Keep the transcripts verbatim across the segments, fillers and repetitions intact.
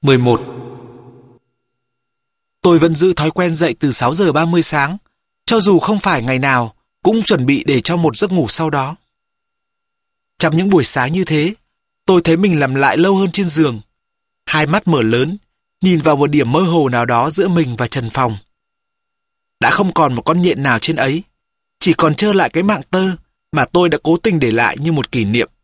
mười một. Tôi vẫn giữ thói quen dậy từ sáu giờ ba mươi sáng, cho dù không phải ngày nào, cũng chuẩn bị để cho một giấc ngủ sau đó. Trong những buổi sáng như thế, tôi thấy mình nằm lại lâu hơn trên giường, hai mắt mở lớn, nhìn vào một điểm mơ hồ nào đó giữa mình và trần phòng. Đã không còn một con nhện nào trên ấy, chỉ còn trơ lại cái mạng tơ mà tôi đã cố tình để lại như một kỷ niệm.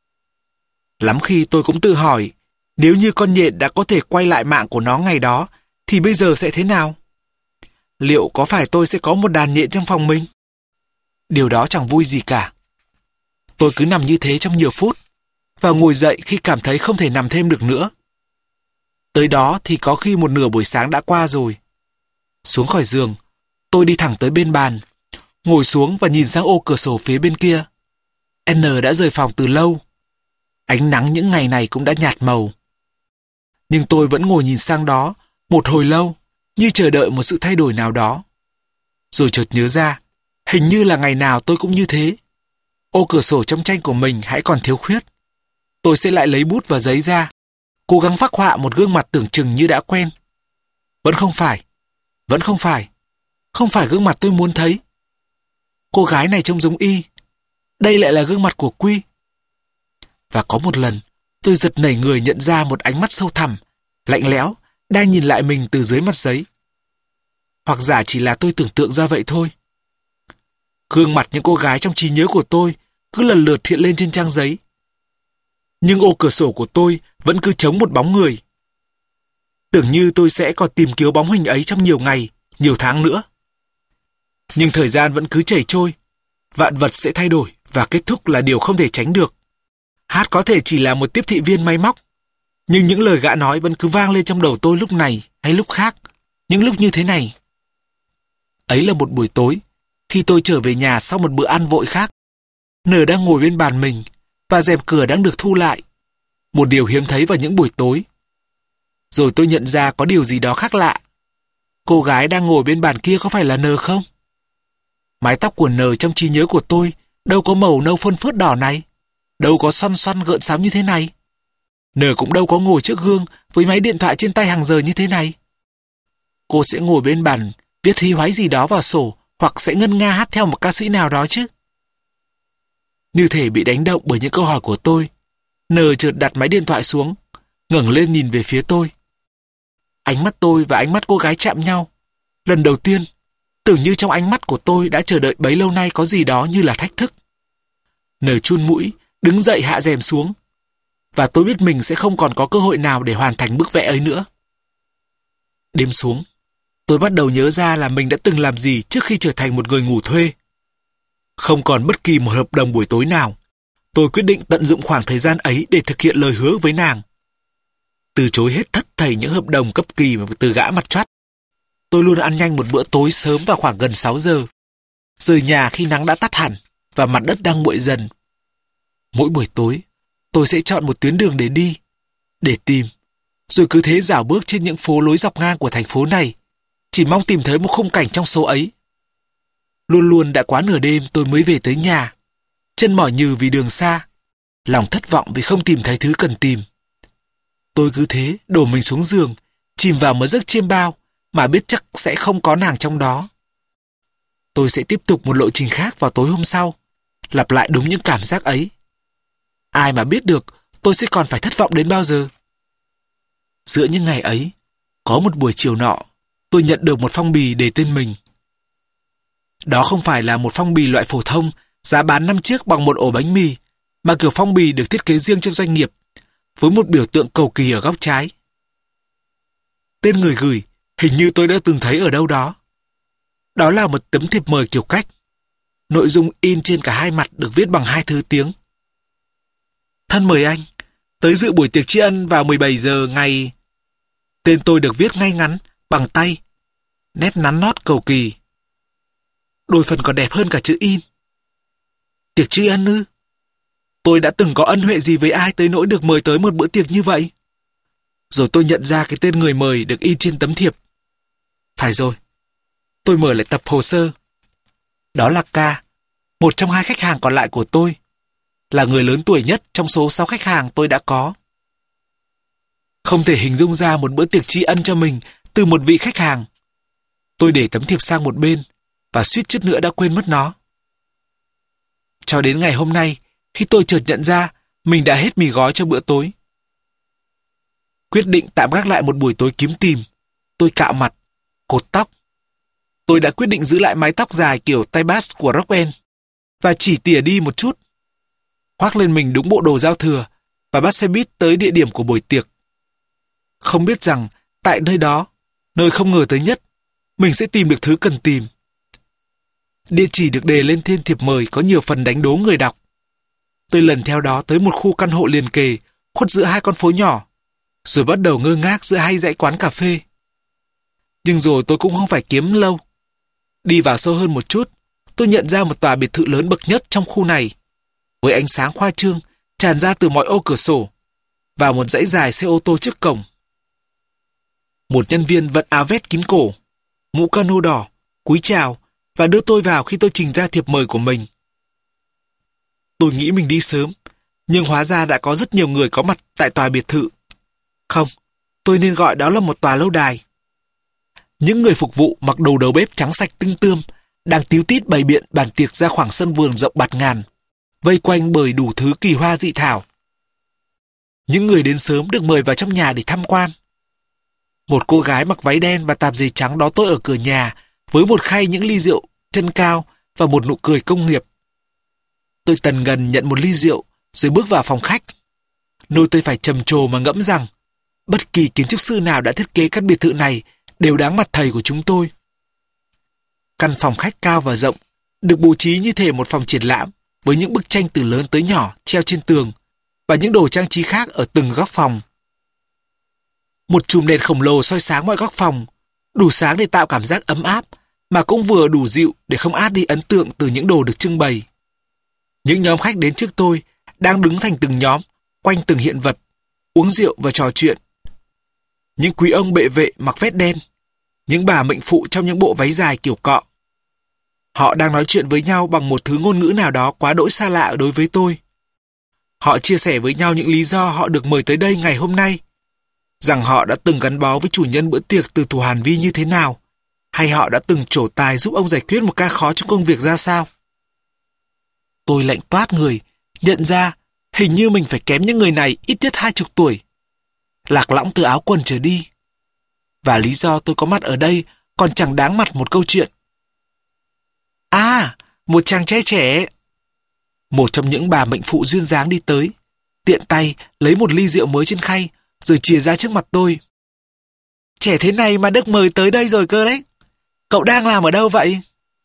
Lắm khi tôi cũng tự hỏi, nếu như con nhện đã có thể quay lại mạng của nó ngày đó, thì bây giờ sẽ thế nào? Liệu có phải tôi sẽ có một đàn nhện trong phòng mình? Điều đó chẳng vui gì cả. Tôi cứ nằm như thế trong nhiều phút, và ngồi dậy khi cảm thấy không thể nằm thêm được nữa. Tới đó thì có khi một nửa buổi sáng đã qua rồi. Xuống khỏi giường, tôi đi thẳng tới bên bàn, ngồi xuống và nhìn sang ô cửa sổ phía bên kia. N đã rời phòng từ lâu. Ánh nắng những ngày này cũng đã nhạt màu. Nhưng tôi vẫn ngồi nhìn sang đó một hồi lâu, như chờ đợi một sự thay đổi nào đó. Rồi chợt nhớ ra, hình như là ngày nào tôi cũng như thế. Ô cửa sổ trong tranh của mình hãy còn thiếu khuyết. Tôi sẽ lại lấy bút và giấy ra, cố gắng phác họa một gương mặt tưởng chừng như đã quen. Vẫn không phải, vẫn không phải, không phải gương mặt tôi muốn thấy. Cô gái này trông giống Y, đây lại là gương mặt của Quy. Và có một lần, tôi giật nảy người nhận ra một ánh mắt sâu thẳm, lạnh lẽo, đang nhìn lại mình từ dưới mặt giấy. Hoặc giả chỉ là tôi tưởng tượng ra vậy thôi. Gương mặt những cô gái trong trí nhớ của tôi cứ lần lượt hiện lên trên trang giấy. Nhưng ô cửa sổ của tôi vẫn cứ trống một bóng người. Tưởng như tôi sẽ còn tìm kiếm bóng hình ấy trong nhiều ngày, nhiều tháng nữa. Nhưng thời gian vẫn cứ chảy trôi, vạn vật sẽ thay đổi và kết thúc là điều không thể tránh được. Hát có thể chỉ là một tiếp thị viên máy móc, nhưng những lời gã nói vẫn cứ vang lên trong đầu tôi lúc này hay lúc khác, những lúc như thế này. Ấy là một buổi tối, khi tôi trở về nhà sau một bữa ăn vội khác. N đang ngồi bên bàn mình, và rèm cửa đang được thu lại. Một điều hiếm thấy vào những buổi tối. Rồi tôi nhận ra có điều gì đó khác lạ. Cô gái đang ngồi bên bàn kia có phải là N không? Mái tóc của N trong trí nhớ của tôi đâu có màu nâu phơn phớt đỏ này, đâu có xoăn xoăn gợn sóng như thế này. N cũng đâu có ngồi trước gương với máy điện thoại trên tay hàng giờ như thế này. Cô sẽ ngồi bên bàn viết hí hoáy gì đó vào sổ, hoặc sẽ ngân nga hát theo một ca sĩ nào đó chứ. Như thể bị đánh động bởi những câu hỏi của tôi, N chợt đặt máy điện thoại xuống, ngẩng lên nhìn về phía tôi. Ánh mắt tôi và ánh mắt cô gái chạm nhau. Lần đầu tiên, tưởng như trong ánh mắt của tôi đã chờ đợi bấy lâu nay có gì đó như là thách thức. N chun mũi, đứng dậy hạ rèm xuống. Và tôi biết mình sẽ không còn có cơ hội nào để hoàn thành bức vẽ ấy nữa. Đêm xuống, tôi bắt đầu nhớ ra là mình đã từng làm gì trước khi trở thành một người ngủ thuê. Không còn bất kỳ một hợp đồng buổi tối nào, tôi quyết định tận dụng khoảng thời gian ấy để thực hiện lời hứa với nàng. Từ chối hết thất thảy những hợp đồng cấp kỳ từ gã mặt choắt. Tôi luôn ăn nhanh một bữa tối sớm vào khoảng gần sáu giờ. Rời nhà khi nắng đã tắt hẳn và mặt đất đang nguội dần. Mỗi buổi tối, tôi sẽ chọn một tuyến đường để đi, để tìm, rồi cứ thế dạo bước trên những phố lối dọc ngang của thành phố này, chỉ mong tìm thấy một khung cảnh trong số ấy. Luôn luôn đã quá nửa đêm tôi mới về tới nhà, chân mỏi nhừ vì đường xa, lòng thất vọng vì không tìm thấy thứ cần tìm. Tôi cứ thế đổ mình xuống giường, chìm vào một giấc chiêm bao mà biết chắc sẽ không có nàng trong đó. Tôi sẽ tiếp tục một lộ trình khác vào tối hôm sau, lặp lại đúng những cảm giác ấy. Ai mà biết được tôi sẽ còn phải thất vọng đến bao giờ. Giữa những ngày ấy, có một buổi chiều nọ, tôi nhận được một phong bì đề tên mình. Đó không phải là một phong bì loại phổ thông, giá bán năm chiếc bằng một ổ bánh mì, mà kiểu phong bì được thiết kế riêng cho doanh nghiệp, với một biểu tượng cầu kỳ ở góc trái. Tên người gửi, hình như tôi đã từng thấy ở đâu đó. Đó là một tấm thiệp mời kiểu cách. Nội dung in trên cả hai mặt được viết bằng hai thứ tiếng. Thân mời anh, tới dự buổi tiệc tri ân vào mười bảy giờ ngày... Tên tôi được viết ngay ngắn, bằng tay, nét nắn nót cầu kỳ. Đôi phần còn đẹp hơn cả chữ in. Tiệc tri ân ư? Tôi đã từng có ân huệ gì với ai tới nỗi được mời tới một bữa tiệc như vậy? Rồi tôi nhận ra cái tên người mời được in trên tấm thiệp. Phải rồi, tôi mở lại tập hồ sơ. Đó là K, một trong hai khách hàng còn lại của tôi, là người lớn tuổi nhất trong số sáu khách hàng tôi đã có. Không thể hình dung ra một bữa tiệc tri ân cho mình từ một vị khách hàng. Tôi để tấm thiệp sang một bên và suýt chút nữa đã quên mất nó. Cho đến ngày hôm nay, khi tôi chợt nhận ra mình đã hết mì gói cho bữa tối. Quyết định tạm gác lại một buổi tối kiếm tìm. Tôi cạo mặt, cột tóc. Tôi đã quyết định giữ lại mái tóc dài kiểu tay bass của Rockwell và chỉ tỉa đi một chút. Khoác lên mình đúng bộ đồ giao thừa và bắt xe buýt tới địa điểm của buổi tiệc. Không biết rằng tại nơi đó, nơi không ngờ tới nhất, mình sẽ tìm được thứ cần tìm. Địa chỉ được đề lên trên thiệp mời có nhiều phần đánh đố người đọc. Tôi lần theo đó tới một khu căn hộ liền kề, khuất giữa hai con phố nhỏ, rồi bắt đầu ngơ ngác giữa hai dãy quán cà phê. Nhưng rồi tôi cũng không phải kiếm lâu. Đi vào sâu hơn một chút, tôi nhận ra một tòa biệt thự lớn bậc nhất trong khu này, với ánh sáng khoa trương tràn ra từ mọi ô cửa sổ, và một dãy dài xe ô tô trước cổng. Một nhân viên vận áo vest kín cổ, mũ cano đỏ, cúi chào và đưa tôi vào khi tôi trình ra thiệp mời của mình. Tôi nghĩ mình đi sớm, nhưng hóa ra đã có rất nhiều người có mặt tại tòa biệt thự. Không, tôi nên gọi đó là một tòa lâu đài. Những người phục vụ mặc đồ đầu bếp trắng sạch tinh tươm đang tíu tít bày biện bàn tiệc ra khoảng sân vườn rộng bạt ngàn, vây quanh bởi đủ thứ kỳ hoa dị thảo. Những người đến sớm được mời vào trong nhà để tham quan. Một cô gái mặc váy đen và tạp dề trắng đón tôi ở cửa nhà với một khay những ly rượu chân cao và một nụ cười công nghiệp. Tôi tần ngần nhận một ly rượu rồi bước vào phòng khách, nơi tôi phải trầm trồ mà ngẫm rằng bất kỳ kiến trúc sư nào đã thiết kế căn biệt thự này đều đáng mặt thầy của chúng tôi. Căn phòng khách cao và rộng được bố trí như thể một phòng triển lãm với những bức tranh từ lớn tới nhỏ treo trên tường và những đồ trang trí khác ở từng góc phòng. Một chùm đèn khổng lồ soi sáng mọi góc phòng, đủ sáng để tạo cảm giác ấm áp mà cũng vừa đủ dịu để không át đi ấn tượng từ những đồ được trưng bày. Những nhóm khách đến trước tôi đang đứng thành từng nhóm quanh từng hiện vật, uống rượu và trò chuyện. Những quý ông bệ vệ mặc vest đen, những bà mệnh phụ trong những bộ váy dài kiểu cọ. Họ đang nói chuyện với nhau bằng một thứ ngôn ngữ nào đó quá đỗi xa lạ đối với tôi. Họ chia sẻ với nhau những lý do họ được mời tới đây ngày hôm nay, rằng họ đã từng gắn bó với chủ nhân bữa tiệc từ thuở Hàn Vi như thế nào, hay họ đã từng trổ tài giúp ông giải quyết một ca khó trong công việc ra sao. Tôi lạnh toát người, nhận ra hình như mình phải kém những người này ít nhất hai chục tuổi, lạc lõng từ áo quần trở đi. Và lý do tôi có mặt ở đây còn chẳng đáng mặt một câu chuyện. À, một chàng trai trẻ. Một trong những bà mệnh phụ duyên dáng đi tới, tiện tay lấy một ly rượu mới trên khay, rồi chìa ra trước mặt tôi. Trẻ thế này mà được mời tới đây rồi cơ đấy. Cậu đang làm ở đâu vậy?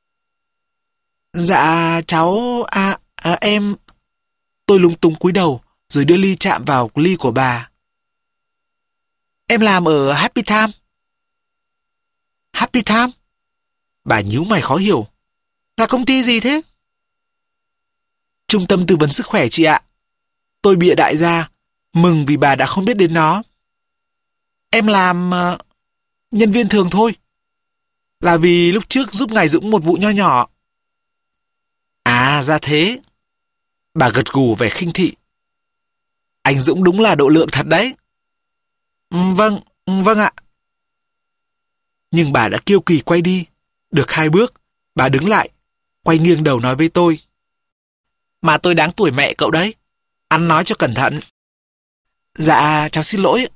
Dạ, cháu... À, à em... Tôi lúng túng cúi đầu, rồi đưa ly chạm vào ly của bà. Em làm ở Happy Time. Happy Time? Bà nhíu mày khó hiểu. Là công ty gì thế? Trung tâm tư vấn sức khỏe chị ạ. Tôi bịa đại ra, mừng vì bà đã không biết đến nó. Em làm... Uh, nhân viên thường thôi. Là vì lúc trước giúp ngài Dũng một vụ nho nhỏ. À, ra thế. Bà gật gù vẻ khinh thị. Anh Dũng đúng là độ lượng thật đấy. Vâng, vâng ạ. Nhưng bà đã kiêu kỳ quay đi. Được hai bước, bà đứng lại, quay nghiêng đầu nói với tôi. Mà tôi đáng tuổi mẹ cậu đấy. Ăn nói cho cẩn thận. Dạ, cháu xin lỗi.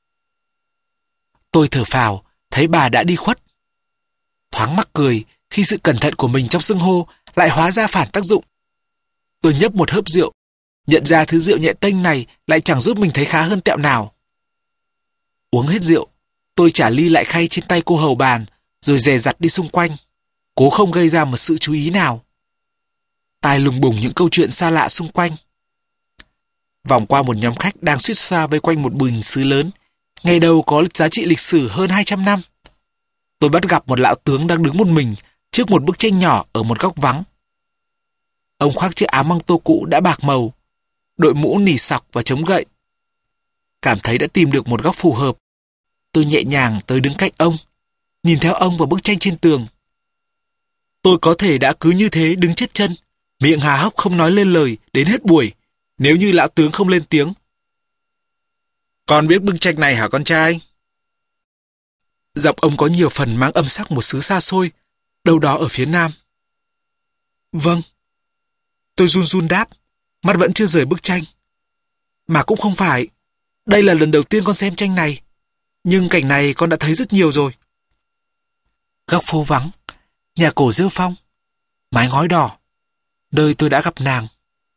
Tôi thở phào, thấy bà đã đi khuất. Thoáng mắc cười khi sự cẩn thận của mình trong xưng hô lại hóa ra phản tác dụng. Tôi nhấp một hớp rượu, nhận ra thứ rượu nhẹ tênh này lại chẳng giúp mình thấy khá hơn tẹo nào. Uống hết rượu, tôi trả ly lại khay trên tay cô hầu bàn, rồi dè dặt đi xung quanh, cố không gây ra một sự chú ý nào. Tai lùng bùng những câu chuyện xa lạ xung quanh. Vòng qua một nhóm khách đang suýt xoa vây quanh một bình sứ lớn, ngày đầu có giá trị lịch sử hơn hai trăm năm. Tôi bắt gặp một lão tướng đang đứng một mình trước một bức tranh nhỏ ở một góc vắng. Ông khoác chiếc áo măng tô cũ đã bạc màu, đội mũ nỉ sọc và chống gậy. Cảm thấy đã tìm được một góc phù hợp, tôi nhẹ nhàng tới đứng cạnh ông, nhìn theo ông vào bức tranh trên tường. Tôi có thể đã cứ như thế đứng chết chân, miệng há hốc không nói lên lời đến hết buổi, nếu như lão tướng không lên tiếng. Con biết bức tranh này hả con trai? Giọng ông có nhiều phần mang âm sắc một xứ xa xôi, đâu đó ở phía nam. Vâng. Tôi run run đáp, mắt vẫn chưa rời bức tranh. Mà cũng không phải. Đây là lần đầu tiên con xem tranh này. Nhưng cảnh này con đã thấy rất nhiều rồi. Góc phố vắng, nhà cổ rêu phong, mái ngói đỏ, nơi tôi đã gặp nàng.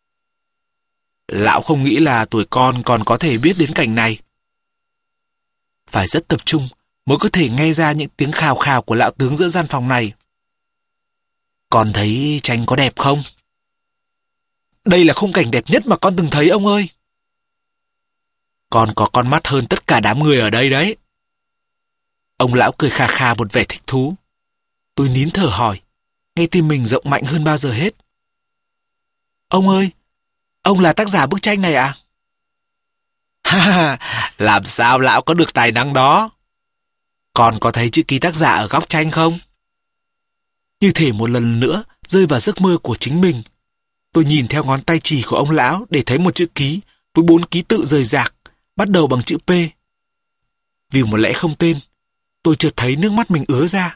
Lão không nghĩ là tuổi con còn có thể biết đến cảnh này. Phải rất tập trung mới có thể nghe ra những tiếng khào khào của lão tướng giữa gian phòng này. Con thấy tranh có đẹp không? Đây là khung cảnh đẹp nhất mà con từng thấy ông ơi. Con có con mắt hơn tất cả đám người ở đây đấy. Ông lão cười khà khà một vẻ thích thú. Tôi nín thở hỏi, nghe tim mình rộng mạnh hơn bao giờ hết. Ông ơi, ông là tác giả bức tranh này à? Ha ha, làm sao lão có được tài năng đó? Con có thấy chữ ký tác giả ở góc tranh không? Như thể một lần nữa rơi vào giấc mơ của chính mình. Tôi nhìn theo ngón tay chỉ của ông lão để thấy một chữ ký với bốn ký tự rời rạc, bắt đầu bằng chữ P. Vì một lẽ không tên, tôi chợt thấy nước mắt mình ứa ra.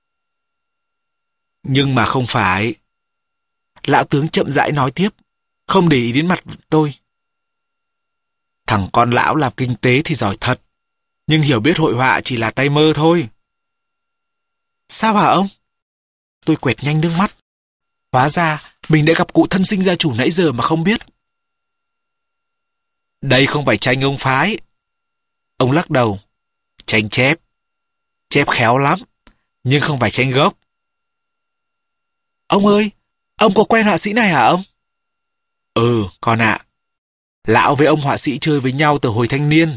Nhưng mà không phải. Lão tướng chậm rãi nói tiếp, không để ý đến mặt tôi. Thằng con lão làm kinh tế thì giỏi thật, nhưng hiểu biết hội họa chỉ là tay mơ thôi. Sao hả ông? Tôi quẹt nhanh nước mắt. Hóa ra mình đã gặp cụ thân sinh gia chủ nãy giờ mà không biết. Đây không phải tranh ông phái. Ông lắc đầu. Tranh chép. Chép khéo lắm, nhưng không phải tranh gốc. Ông ơi, ông có quen họa sĩ này hả ông? Ừ, con ạ. Lão với ông họa sĩ chơi với nhau từ hồi thanh niên.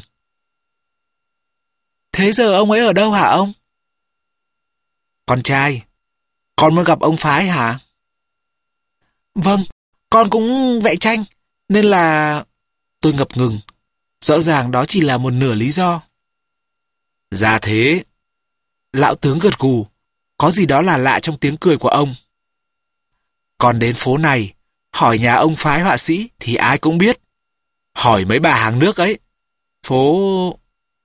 Thế giờ ông ấy ở đâu hả ông? Con trai, con muốn gặp ông phái hả? Vâng, con cũng vẽ tranh, nên là... Tôi ngập ngừng. Rõ ràng đó chỉ là một nửa lý do. Ra thế. Lão tướng gật gù. Có gì đó là lạ trong tiếng cười của ông. Còn đến phố này, hỏi nhà ông phái họa sĩ thì ai cũng biết. Hỏi mấy bà hàng nước ấy. Phố...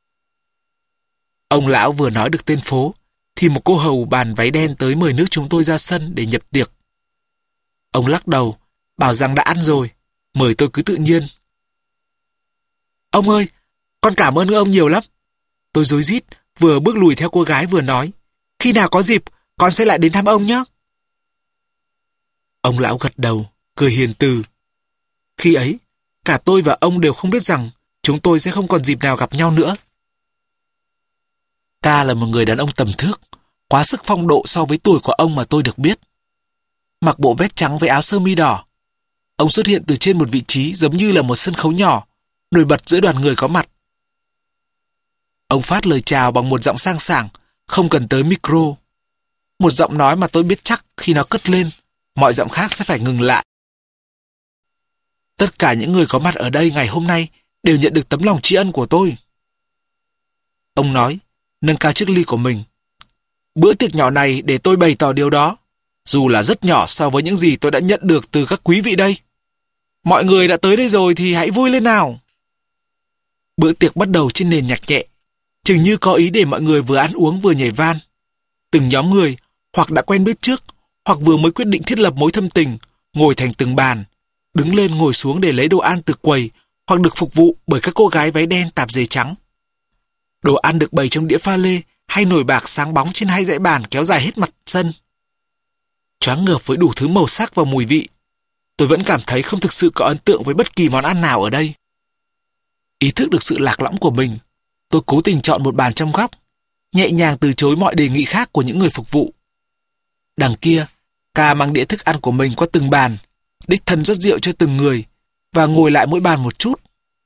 Ông lão vừa nói được tên phố, thì một cô hầu bàn váy đen tới mời nước chúng tôi ra sân để nhập tiệc. Ông lắc đầu, bảo rằng đã ăn rồi, mời tôi cứ tự nhiên. Ông ơi, con cảm ơn ông nhiều lắm. Tôi rối rít, vừa bước lùi theo cô gái vừa nói. Khi nào có dịp, con sẽ lại đến thăm ông nhé. Ông lão gật đầu, cười hiền từ. Khi ấy, cả tôi và ông đều không biết rằng chúng tôi sẽ không còn dịp nào gặp nhau nữa. Ca là một người đàn ông tầm thước, quá sức phong độ so với tuổi của ông mà tôi được biết. Mặc bộ vest trắng với áo sơ mi đỏ, ông xuất hiện từ trên một vị trí giống như là một sân khấu nhỏ, nổi bật giữa đoàn người có mặt. Ông phát lời chào bằng một giọng sang sảng, không cần tới micro. Một giọng nói mà tôi biết chắc khi nó cất lên, mọi giọng khác sẽ phải ngừng lại. Tất cả những người có mặt ở đây ngày hôm nay đều nhận được tấm lòng tri ân của tôi. Ông nói, nâng cao chiếc ly của mình. Bữa tiệc nhỏ này để tôi bày tỏ điều đó, dù là rất nhỏ so với những gì tôi đã nhận được từ các quý vị đây. Mọi người đã tới đây rồi thì hãy vui lên nào. Bữa tiệc bắt đầu trên nền nhạc nhẹ, chừng như có ý để mọi người vừa ăn uống vừa nhảy van. Từng nhóm người, hoặc đã quen biết trước, hoặc vừa mới quyết định thiết lập mối thâm tình, ngồi thành từng bàn, đứng lên ngồi xuống để lấy đồ ăn từ quầy, hoặc được phục vụ bởi các cô gái váy đen tạp dề trắng. Đồ ăn được bày trong đĩa pha lê hay nồi bạc sáng bóng trên hai dãy bàn kéo dài hết mặt sân. Choáng ngợp với đủ thứ màu sắc và mùi vị, tôi vẫn cảm thấy không thực sự có ấn tượng với bất kỳ món ăn nào ở đây. Ý thức được sự lạc lõng của mình, tôi cố tình chọn một bàn trong góc, nhẹ nhàng từ chối mọi đề nghị khác của những người phục vụ. Đằng kia, Ca mang đĩa thức ăn của mình qua từng bàn, đích thân rót rượu cho từng người, và ngồi lại mỗi bàn một chút.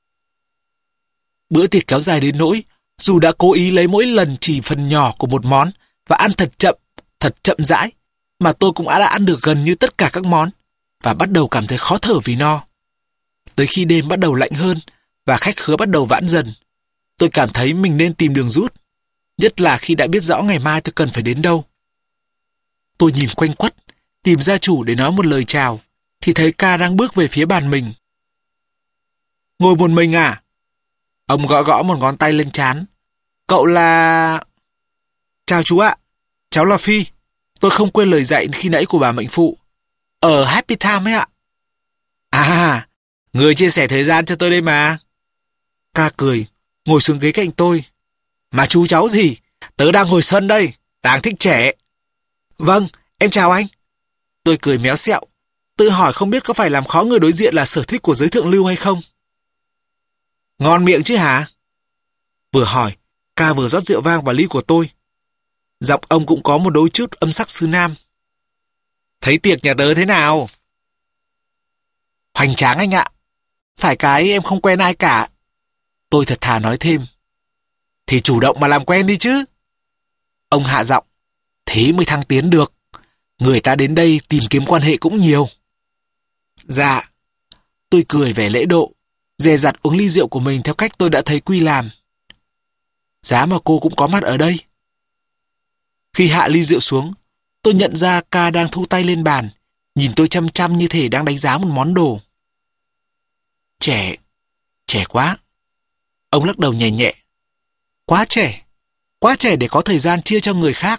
Bữa tiệc kéo dài đến nỗi, dù đã cố ý lấy mỗi lần chỉ phần nhỏ của một món và ăn thật chậm, thật chậm rãi, mà tôi cũng đã ăn được gần như tất cả các món, và bắt đầu cảm thấy khó thở vì no. Tới khi đêm bắt đầu lạnh hơn, và khách khứa bắt đầu vãn dần, tôi cảm thấy mình nên tìm đường rút, nhất là khi đã biết rõ ngày mai tôi cần phải đến đâu. Tôi nhìn quanh quất, tìm gia chủ để nói một lời chào, thì thấy Ca đang bước về phía bàn mình. Ngồi một mình à? Ông gõ gõ một ngón tay lên trán. Cậu là... Chào chú ạ, cháu là Phi. Tôi không quên lời dạy khi nãy của bà mệnh phụ. Ở Happy Time ấy ạ. À, người chia sẻ thời gian cho tôi đây mà. Ca cười, ngồi xuống ghế cạnh tôi. Mà chú cháu gì? Tớ đang hồi xuân đây, đang thích trẻ. Vâng, em chào anh. Tôi cười méo xẹo, tự hỏi không biết có phải làm khó người đối diện là sở thích của giới thượng lưu hay không. Ngon miệng chứ hả? Vừa hỏi, Ca vừa rót rượu vang vào ly của tôi. Giọng ông cũng có một đôi chút âm sắc xứ Nam. Thấy tiệc nhà tớ thế nào? Hoành tráng anh ạ. Phải cái em không quen ai cả. Tôi thật thà nói thêm. Thì chủ động mà làm quen đi chứ. Ông hạ giọng. Thế mới thăng tiến được. Người ta đến đây tìm kiếm quan hệ cũng nhiều. Dạ. Tôi cười vẻ lễ độ, dè dặt uống ly rượu của mình theo cách tôi đã thấy Quy làm. Giá mà cô cũng có mặt ở đây. Khi hạ ly rượu xuống, tôi nhận ra Ca đang thu tay lên bàn, nhìn tôi chăm chăm như thể đang đánh giá một món đồ. Trẻ, trẻ quá. Ông lắc đầu nhẹ nhẹ. Quá trẻ, quá trẻ để có thời gian chia cho người khác.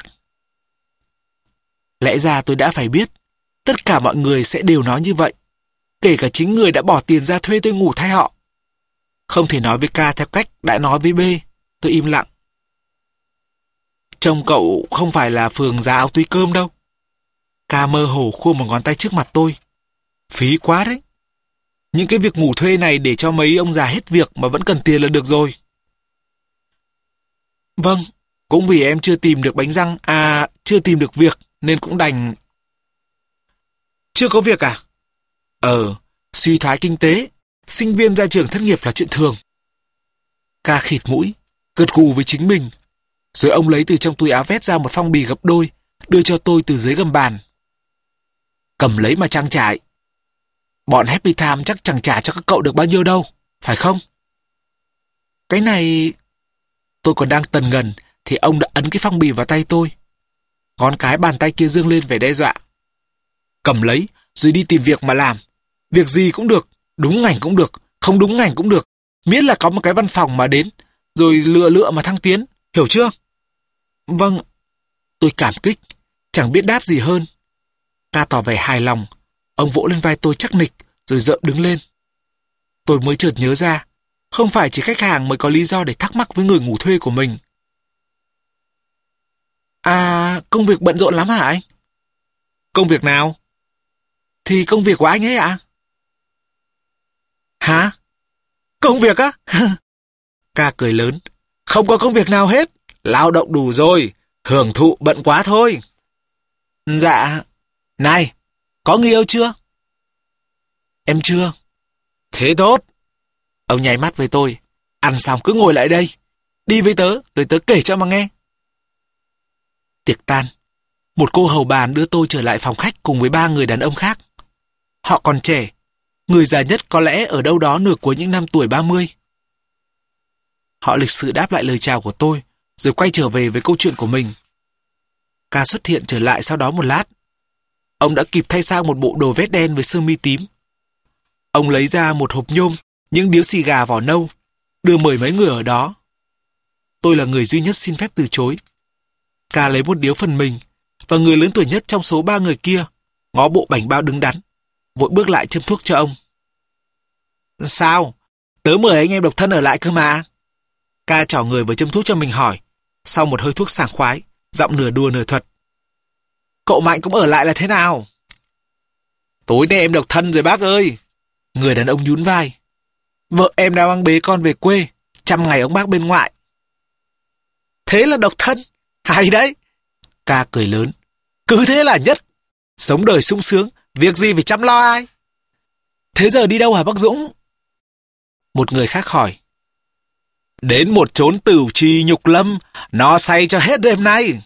Lẽ ra tôi đã phải biết, tất cả mọi người sẽ đều nói như vậy, kể cả chính người đã bỏ tiền ra thuê tôi ngủ thay họ. Không thể nói với Ca theo cách đã nói với B, tôi im lặng. Trông cậu không phải là phường giá áo túi cơm đâu. Ca mơ hồ khua một ngón tay trước mặt tôi. Phí quá đấy. Những cái việc ngủ thuê này để cho mấy ông già hết việc mà vẫn cần tiền là được rồi. Vâng, cũng vì em chưa tìm được bánh răng, à, chưa tìm được việc nên cũng đành... Chưa có việc à? Ờ, suy thoái kinh tế, sinh viên ra trường thất nghiệp là chuyện thường. Ca khịt mũi, gật gù với chính mình. Rồi ông lấy từ trong túi áo vest ra một phong bì gấp đôi, đưa cho tôi từ dưới gầm bàn. Cầm lấy mà trang trải. Bọn Happy Time chắc chẳng trả cho các cậu được bao nhiêu đâu, phải không? Cái này... Tôi còn đang tần ngần thì ông đã ấn cái phong bì vào tay tôi. Ngón cái bàn tay kia giương lên vẻ đe dọa. Cầm lấy rồi đi tìm việc mà làm. Việc gì cũng được, đúng ngành cũng được, không đúng ngành cũng được. Miễn là có một cái văn phòng mà đến, rồi lựa lựa mà thăng tiến, hiểu chưa? Vâng. Tôi cảm kích, chẳng biết đáp gì hơn. Ca tỏ vẻ hài lòng. Ông vỗ lên vai tôi chắc nịch, rồi rợm đứng lên. Tôi mới chợt nhớ ra, không phải chỉ khách hàng mới có lý do để thắc mắc với người ngủ thuê của mình. À, công việc bận rộn lắm hả anh? Công việc nào? Thì công việc của anh ấy ạ. Hả? Công việc á? Ca cười lớn. Không có công việc nào hết. Lao động đủ rồi. Hưởng thụ bận quá thôi. Dạ. Này, có người yêu chưa? Em chưa. Thế tốt. Ông nháy mắt với tôi. Ăn xong cứ ngồi lại đây. Đi với tớ, rồi tớ kể cho mà nghe. Tiệc tan. Một cô hầu bàn đưa tôi trở lại phòng khách cùng với ba người đàn ông khác. Họ còn trẻ. Người già nhất có lẽ ở đâu đó nửa cuối những năm tuổi ba mươi. Họ lịch sự đáp lại lời chào của tôi, rồi quay trở về với câu chuyện của mình. Ca xuất hiện trở lại sau đó một lát. Ông đã kịp thay sang một bộ đồ vest đen với sơ mi tím. Ông lấy ra một hộp nhôm, những điếu xì gà vỏ nâu, đưa mời mấy người ở đó. Tôi là người duy nhất xin phép từ chối. Ca lấy một điếu phần mình, và người lớn tuổi nhất trong số ba người kia, ngó bộ bảnh bao đứng đắn, vội bước lại châm thuốc cho ông. Sao? Tớ mời anh em độc thân ở lại cơ mà. Ca trỏ người vừa châm thuốc cho mình hỏi, sau một hơi thuốc sảng khoái, giọng nửa đùa nửa thật. Cậu Mạnh cũng ở lại là thế nào? Tối nay em độc thân rồi bác ơi. Người đàn ông nhún vai. Vợ em đang mang bế con về quê, trăm ngày ông bác bên ngoại. Thế là độc thân? Hay đấy. Ca cười lớn. Cứ thế là nhất. Sống đời sung sướng, việc gì phải chăm lo ai. Thế giờ đi đâu hả bác Dũng? Một người khác hỏi. Đến một chốn tửu trì nhục lâm, nó say cho hết đêm nay.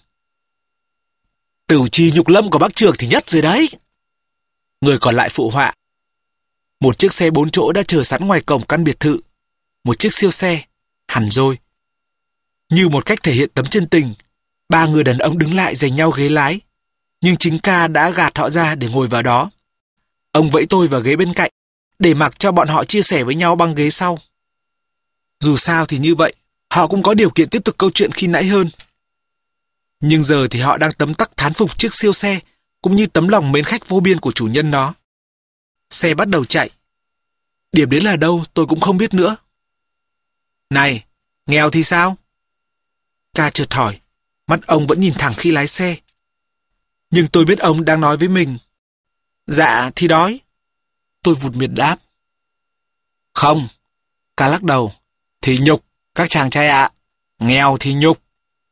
Tửu trì nhục lâm của bác Trường thì nhất rồi đấy. Người còn lại phụ họa. Một chiếc xe bốn chỗ đã chờ sẵn ngoài cổng căn biệt thự. Một chiếc siêu xe, hẳn rồi. Như một cách thể hiện tấm chân tình, ba người đàn ông đứng lại giành nhau ghế lái. Nhưng chính Ca đã gạt họ ra để ngồi vào đó. Ông vẫy tôi vào ghế bên cạnh, để mặc cho bọn họ chia sẻ với nhau băng ghế sau. Dù sao thì như vậy, họ cũng có điều kiện tiếp tục câu chuyện khi nãy hơn. Nhưng giờ thì họ đang tấm tắc thán phục chiếc siêu xe, cũng như tấm lòng mến khách vô biên của chủ nhân nó. Xe bắt đầu chạy. Điểm đến là đâu tôi cũng không biết nữa. Này, nghèo thì sao? Ca chợt hỏi, mắt ông vẫn nhìn thẳng khi lái xe. Nhưng tôi biết ông đang nói với mình. Dạ thì đói. Tôi vụt miệng đáp. Không. Ca lắc đầu. Thì nhục, các chàng trai ạ. Nghèo thì nhục.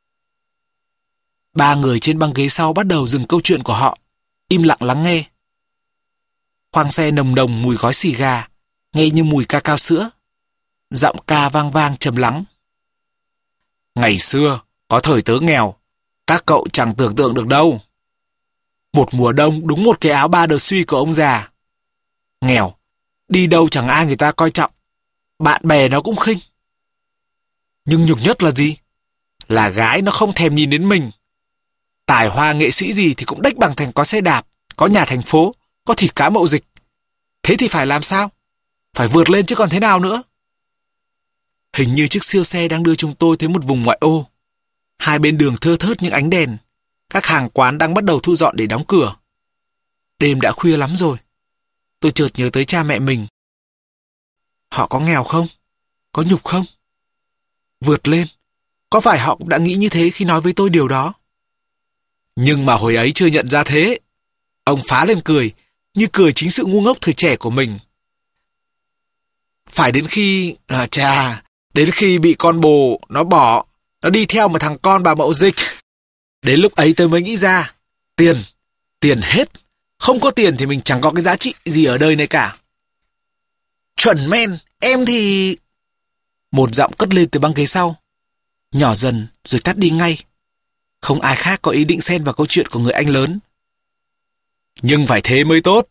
Ba người trên băng ghế sau bắt đầu dừng câu chuyện của họ, im lặng lắng nghe. Khoang xe nồng nồng mùi gói xì gà, nghe như mùi ca cao sữa. Giọng Ca vang vang trầm lắng. Ngày xưa, có thời tớ nghèo, các cậu chẳng tưởng tượng được đâu. Một mùa đông đúng một cái áo ba đờ suy của ông già. Nghèo, đi đâu chẳng ai người ta coi trọng, bạn bè nó cũng khinh. Nhưng nhục nhất là gì? Là gái nó không thèm nhìn đến mình. Tài hoa nghệ sĩ gì thì cũng đếch bằng thành có xe đạp, có nhà thành phố, có thịt cá mậu dịch. Thế thì phải làm sao? Phải vượt lên chứ còn thế nào nữa? Hình như chiếc siêu xe đang đưa chúng tôi tới một vùng ngoại ô. Hai bên đường thưa thớt những ánh đèn. Các hàng quán đang bắt đầu thu dọn để đóng cửa. Đêm đã khuya lắm rồi. Tôi chợt nhớ tới cha mẹ mình. Họ có nghèo không? Có nhục không? Vượt lên. Có phải họ cũng đã nghĩ như thế khi nói với tôi điều đó? Nhưng mà hồi ấy chưa nhận ra thế. Ông phá lên cười, như cười chính sự ngu ngốc thời trẻ của mình. Phải đến khi... À chà, đến khi bị con bồ nó bỏ, nó đi theo một thằng con bà mậu dịch. Đến lúc ấy tôi mới nghĩ ra. Tiền, tiền hết. Không có tiền thì mình chẳng có cái giá trị gì ở đời này cả. Chuẩn men, em thì... Một giọng cất lên từ băng ghế sau. Nhỏ dần rồi tắt đi ngay. Không ai khác có ý định xen vào câu chuyện của người anh lớn. Nhưng phải thế mới tốt.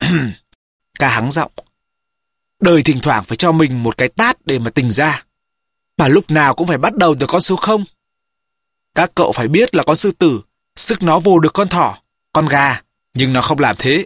Ca hắng giọng. Đời thỉnh thoảng phải cho mình một cái tát để mà tỉnh ra. Mà lúc nào cũng phải bắt đầu từ con số không. Các cậu phải biết là con sư tử, sức nó vồ được con thỏ, con gà, nhưng nó không làm thế.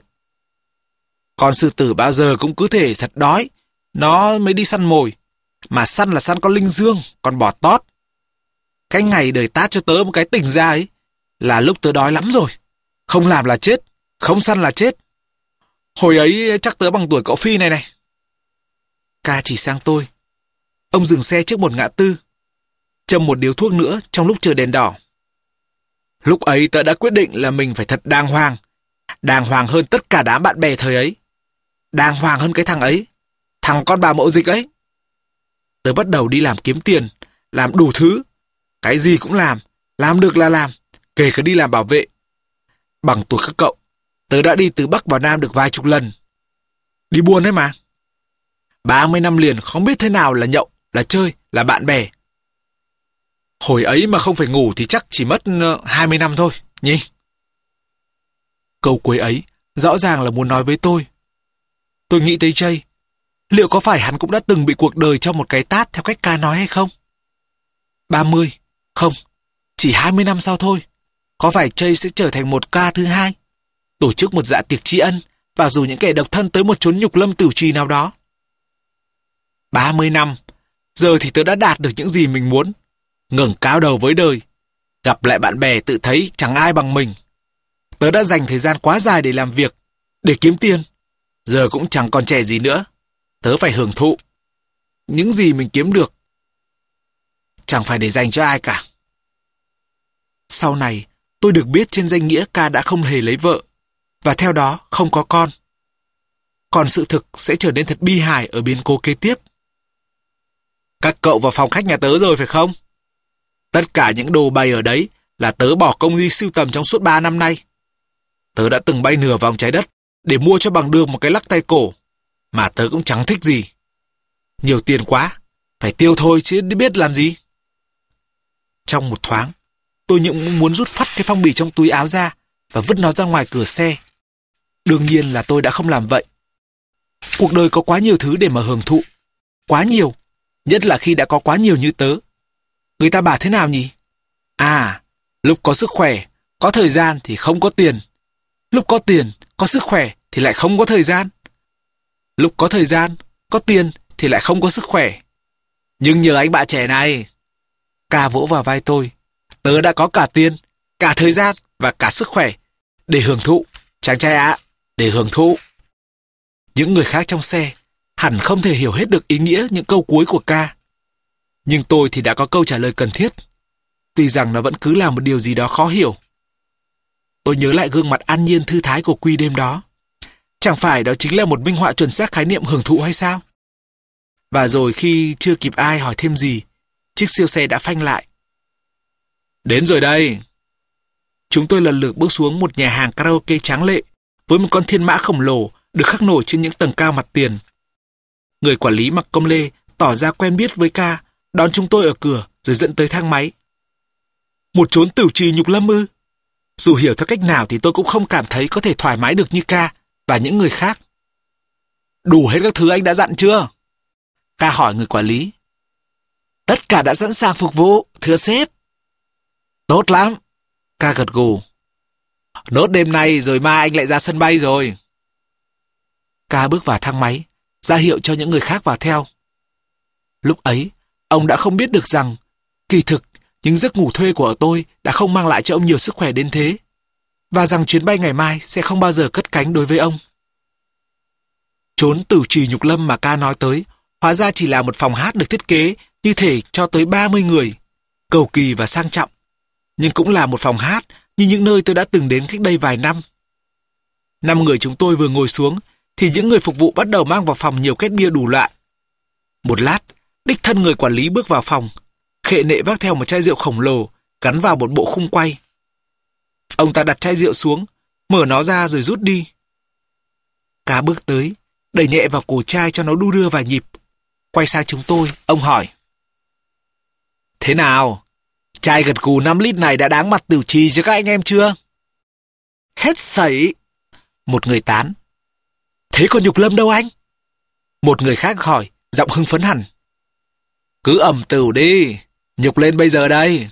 Con sư tử bao giờ cũng cứ thể thật đói, nó mới đi săn mồi. Mà săn là săn con linh dương, con bò tót. Cái ngày đời tát cho tớ một cái tỉnh ra ấy, là lúc tớ đói lắm rồi. Không làm là chết, không săn là chết. Hồi ấy chắc tớ bằng tuổi cậu Phi này này. Ca chỉ sang tôi. Ông dừng xe trước một ngã tư, châm một điếu thuốc nữa trong lúc chờ đèn đỏ. Lúc ấy tớ đã quyết định là mình phải thật đàng hoàng. Đàng hoàng hơn tất cả đám bạn bè thời ấy. Đàng hoàng hơn cái thằng ấy, thằng con bà mậu dịch ấy. Tớ bắt đầu đi làm kiếm tiền, làm đủ thứ. Cái gì cũng làm, làm được là làm, kể cả đi làm bảo vệ. Bằng tuổi các cậu, tớ đã đi từ Bắc vào Nam được vài chục lần. Đi buôn đấy mà. ba mươi năm liền không biết thế nào là nhậu, là chơi, là bạn bè. Hồi ấy mà không phải ngủ thì chắc chỉ mất hai mươi năm thôi, nhỉ? Câu cuối ấy rõ ràng là muốn nói với tôi. Tôi nghĩ tới Jay. Liệu có phải hắn cũng đã từng bị cuộc đời cho một cái tát theo cách Ca nói hay không? ba mươi, không, chỉ hai mươi năm sau thôi. Có phải Jay sẽ trở thành một Ca thứ hai? Tổ chức một dạ tiệc tri ân và rủ những kẻ độc thân tới một chốn nhục lâm tử trì nào đó. ba mươi năm, giờ thì tớ đã đạt được những gì mình muốn. Ngẩng cao đầu với đời. Gặp lại bạn bè tự thấy chẳng ai bằng mình. Tớ đã dành thời gian quá dài để làm việc, để kiếm tiền. Giờ cũng chẳng còn trẻ gì nữa. Tớ phải hưởng thụ những gì mình kiếm được. Chẳng phải để dành cho ai cả. Sau này, tôi được biết trên danh nghĩa Ca đã không hề lấy vợ, và theo đó không có con. Còn sự thực sẽ trở nên thật bi hài ở biến cố kế tiếp. Các cậu vào phòng khách nhà tớ rồi phải không? Tất cả những đồ bày ở đấy là tớ bỏ công đi sưu tầm trong suốt ba năm nay. Tớ đã từng bay nửa vòng trái đất để mua cho bằng được một cái lắc tay cổ, mà tớ cũng chẳng thích gì. Nhiều tiền quá, phải tiêu thôi chứ biết làm gì. Trong một thoáng, tôi những muốn rút phắt cái phong bì trong túi áo ra và vứt nó ra ngoài cửa xe. Đương nhiên là tôi đã không làm vậy. Cuộc đời có quá nhiều thứ để mà hưởng thụ. Quá nhiều, nhất là khi đã có quá nhiều như tớ. Người ta bảo thế nào nhỉ? À, lúc có sức khỏe, có thời gian thì không có tiền. Lúc có tiền, có sức khỏe thì lại không có thời gian. Lúc có thời gian, có tiền thì lại không có sức khỏe. Nhưng nhờ anh bạn trẻ này. Ca vỗ vào vai tôi. Tớ đã có cả tiền, cả thời gian và cả sức khỏe để hưởng thụ, chàng trai ạ, để hưởng thụ. Những người khác trong xe hẳn không thể hiểu hết được ý nghĩa những câu cuối của Ca. Nhưng tôi thì đã có câu trả lời cần thiết, tuy rằng nó vẫn cứ là một điều gì đó khó hiểu. Tôi nhớ lại gương mặt an nhiên thư thái của Quy đêm đó. Chẳng phải đó chính là một minh họa chuẩn xác khái niệm hưởng thụ hay sao? Và rồi khi chưa kịp ai hỏi thêm gì, chiếc siêu xe đã phanh lại. Đến rồi đây. Chúng tôi lần lượt bước xuống một nhà hàng karaoke tráng lệ với một con thiên mã khổng lồ được khắc nổi trên những tầng cao mặt tiền. Người quản lý mặc công lê tỏ ra quen biết với Ca, đón chúng tôi ở cửa rồi dẫn tới thang máy. Một chốn tửu trì nhục lâm ư? Dù hiểu theo cách nào thì tôi cũng không cảm thấy có thể thoải mái được như Ca và những người khác. Đủ hết các thứ anh đã dặn chưa? Ca hỏi người quản lý. Tất cả đã sẵn sàng phục vụ, thưa sếp. Tốt lắm. Ca gật gù. Nốt đêm nay rồi mai anh lại ra sân bay rồi. Ca bước vào thang máy, ra hiệu cho những người khác vào theo. Lúc ấy, ông đã không biết được rằng, kỳ thực, những giấc ngủ thuê của tôi đã không mang lại cho ông nhiều sức khỏe đến thế, và rằng chuyến bay ngày mai sẽ không bao giờ cất cánh đối với ông. Chốn tửu trì nhục lâm mà Ca nói tới, hóa ra chỉ là một phòng hát được thiết kế như thể cho tới ba mươi người, cầu kỳ và sang trọng, nhưng cũng là một phòng hát như những nơi tôi đã từng đến cách đây vài năm. Năm người chúng tôi vừa ngồi xuống, thì những người phục vụ bắt đầu mang vào phòng nhiều két bia đủ loại. Một lát, đích thân người quản lý bước vào phòng, khệ nệ vác theo một chai rượu khổng lồ, gắn vào một bộ khung quay. Ông ta đặt chai rượu xuống, mở nó ra rồi rút đi. Cá bước tới, đẩy nhẹ vào cổ chai cho nó đu đưa vài nhịp. Quay sang chúng tôi, ông hỏi. Thế nào? Chai gật gù năm lít này đã đáng mặt tửu trì cho các anh em chưa? Hết sảy. Một người tán. Thế còn nhục lâm đâu anh? Một người khác hỏi, giọng hưng phấn hẳn. Cứ ẩm tửu đi, nhục lên bây giờ đây.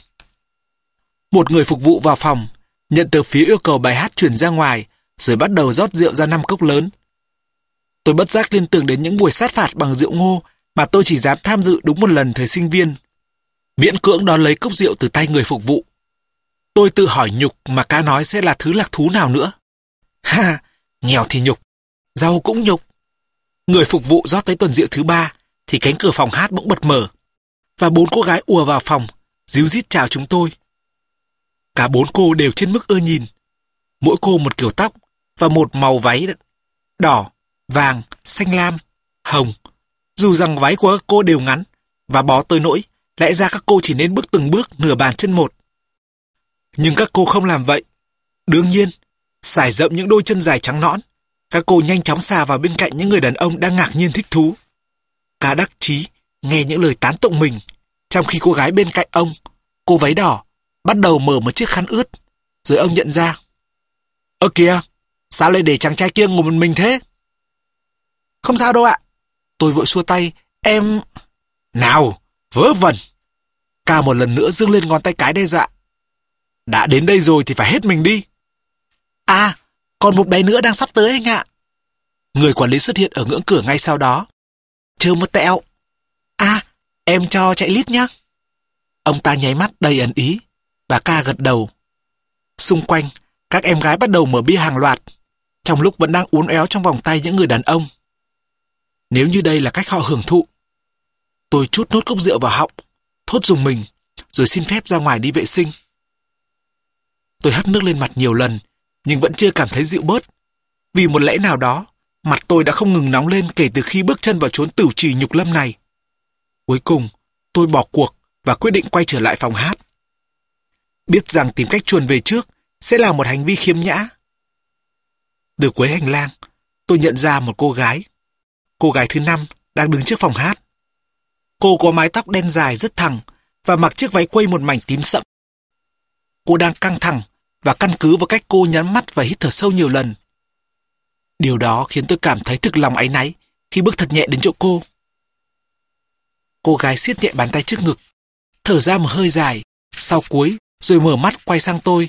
Một người phục vụ vào phòng, nhận từ phía yêu cầu bài hát chuyển ra ngoài, rồi bắt đầu rót rượu ra năm cốc lớn. Tôi bất giác liên tưởng đến những buổi sát phạt bằng rượu ngô mà tôi chỉ dám tham dự đúng một lần thời sinh viên. Miễn cưỡng đón lấy cốc rượu từ tay người phục vụ. Tôi tự hỏi nhục mà Ca nói sẽ là thứ lạc thú nào nữa. Ha, nghèo thì nhục, giàu cũng nhục. Người phục vụ rót tới tuần rượu thứ ba thì cánh cửa phòng hát bỗng bật mở và bốn cô gái ùa vào phòng, ríu rít chào chúng tôi. Cả bốn cô đều trên mức ưa nhìn, mỗi cô một kiểu tóc và một màu váy đỏ, vàng, xanh lam, hồng. Dù rằng váy của các cô đều ngắn và bó tới nỗi lẽ ra các cô chỉ nên bước từng bước nửa bàn chân một. Nhưng các cô không làm vậy. Đương nhiên, sải rộng những đôi chân dài trắng nõn, các cô nhanh chóng xà vào bên cạnh những người đàn ông đang ngạc nhiên thích thú. Ca đắc chí nghe những lời tán tụng mình, trong khi cô gái bên cạnh ông, cô váy đỏ, bắt đầu mở một chiếc khăn ướt. Rồi ông nhận ra. Ơ kìa, sao lại để chàng trai kia ngồi một mình thế? Không sao đâu ạ. Tôi vội xua tay. Em... Nào, vớ vẩn. Ca một lần nữa giương lên ngón tay cái đe dọa. Đã đến đây rồi thì phải hết mình đi. À, còn một bé nữa đang sắp tới anh ạ. Người quản lý xuất hiện ở ngưỡng cửa ngay sau đó. Chờ một tẹo. À, em cho chạy lít nhá. Ông ta nháy mắt đầy ẩn ý, và Ca gật đầu. Xung quanh, các em gái bắt đầu mở bia hàng loạt, trong lúc vẫn đang uốn éo trong vòng tay những người đàn ông. Nếu như đây là cách họ hưởng thụ. Tôi trút nốt cốc rượu vào họng, thốt rùng mình, rồi xin phép ra ngoài đi vệ sinh. Tôi hắt nước lên mặt nhiều lần, nhưng vẫn chưa cảm thấy dịu bớt. Vì một lẽ nào đó, mặt tôi đã không ngừng nóng lên kể từ khi bước chân vào chốn tửu trì nhục lâm này. Cuối cùng, tôi bỏ cuộc và quyết định quay trở lại phòng hát. Biết rằng tìm cách chuồn về trước sẽ là một hành vi khiếm nhã. Từ cuối hành lang, tôi nhận ra một cô gái. Cô gái thứ năm đang đứng trước phòng hát. Cô có mái tóc đen dài rất thẳng và mặc chiếc váy quây một mảnh tím sậm. Cô đang căng thẳng và căn cứ vào cách cô nhắm mắt và hít thở sâu nhiều lần. Điều đó khiến tôi cảm thấy thực lòng áy náy khi bước thật nhẹ đến chỗ cô. Cô gái siết nhẹ bàn tay trước ngực, thở ra một hơi dài, sau cuối rồi mở mắt quay sang tôi.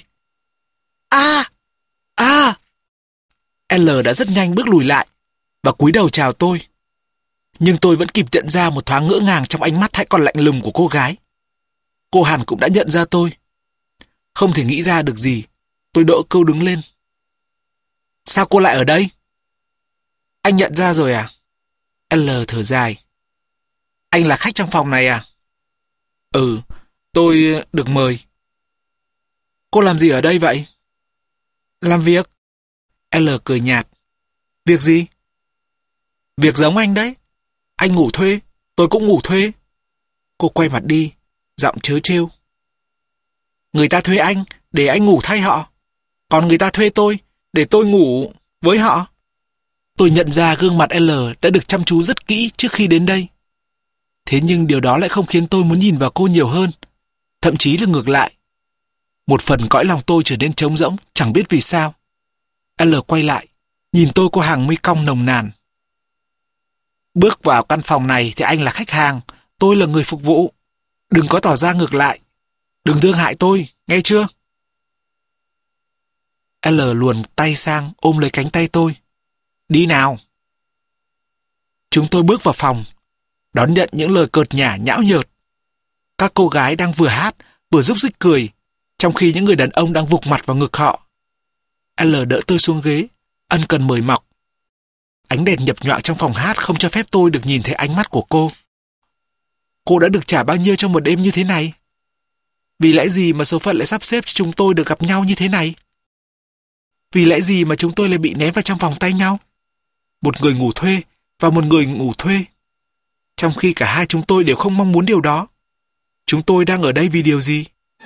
À! À! L đã rất nhanh bước lùi lại và cúi đầu chào tôi. Nhưng tôi vẫn kịp nhận ra một thoáng ngỡ ngàng trong ánh mắt hãy còn lạnh lùng của cô gái. Cô hẳn cũng đã nhận ra tôi. Không thể nghĩ ra được gì, tôi đỡ câu đứng lên. Sao cô lại ở đây? Anh nhận ra rồi à? L thở dài. Anh là khách trong phòng này à? Ừ, tôi được mời. Cô làm gì ở đây vậy? Làm việc. L cười nhạt. Việc gì? Việc giống anh đấy. Anh ngủ thuê, tôi cũng ngủ thuê. Cô quay mặt đi, giọng trớ trêu. Người ta thuê anh để anh ngủ thay họ, còn người ta thuê tôi để tôi ngủ với họ. Tôi nhận ra gương mặt L đã được chăm chú rất kỹ trước khi đến đây. Thế nhưng điều đó lại không khiến tôi muốn nhìn vào cô nhiều hơn, thậm chí là ngược lại. Một phần cõi lòng tôi trở nên trống rỗng, chẳng biết vì sao. L quay lại, nhìn tôi qua hàng mi cong nồng nàn. Bước vào căn phòng này thì anh là khách hàng, tôi là người phục vụ. Đừng có tỏ ra ngược lại. Đừng thương hại tôi, nghe chưa? L luồn tay sang ôm lấy cánh tay tôi. Đi nào. Chúng tôi bước vào phòng, đón nhận những lời cợt nhả nhão nhợt. Các cô gái đang vừa hát, vừa rúc rích cười, trong khi những người đàn ông đang vụt mặt vào ngực họ. L đỡ tôi xuống ghế, ân cần mời mọc. Ánh đèn nhập nhọa trong phòng hát không cho phép tôi được nhìn thấy ánh mắt của cô. Cô đã được trả bao nhiêu trong một đêm như thế này? Vì lẽ gì mà số phận lại sắp xếp cho chúng tôi được gặp nhau như thế này? Vì lẽ gì mà chúng tôi lại bị ném vào trong vòng tay nhau? Một người ngủ thuê và một người ngủ thuê. Trong khi cả hai chúng tôi đều không mong muốn điều đó. Chúng tôi đang ở đây vì điều gì?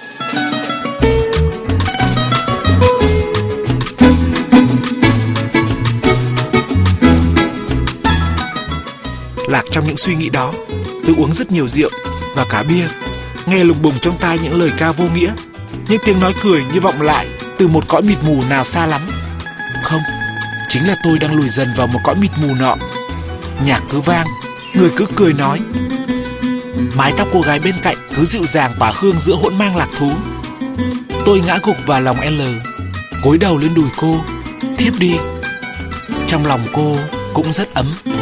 Lạc trong những suy nghĩ đó, tôi uống rất nhiều rượu và cả bia, nghe lùng bùng trong tai những lời ca vô nghĩa, những tiếng nói cười như vọng lại từ một cõi mịt mù nào xa lắm. Không, chính là tôi đang lùi dần vào một cõi mịt mù nọ. Nhạc cứ vang, người cứ cười nói. Mái tóc cô gái bên cạnh cứ dịu dàng tỏa hương giữa hỗn mang lạc thú. Tôi ngã gục vào lòng L, gối đầu lên đùi cô, thiếp đi. Trong lòng cô cũng rất ấm.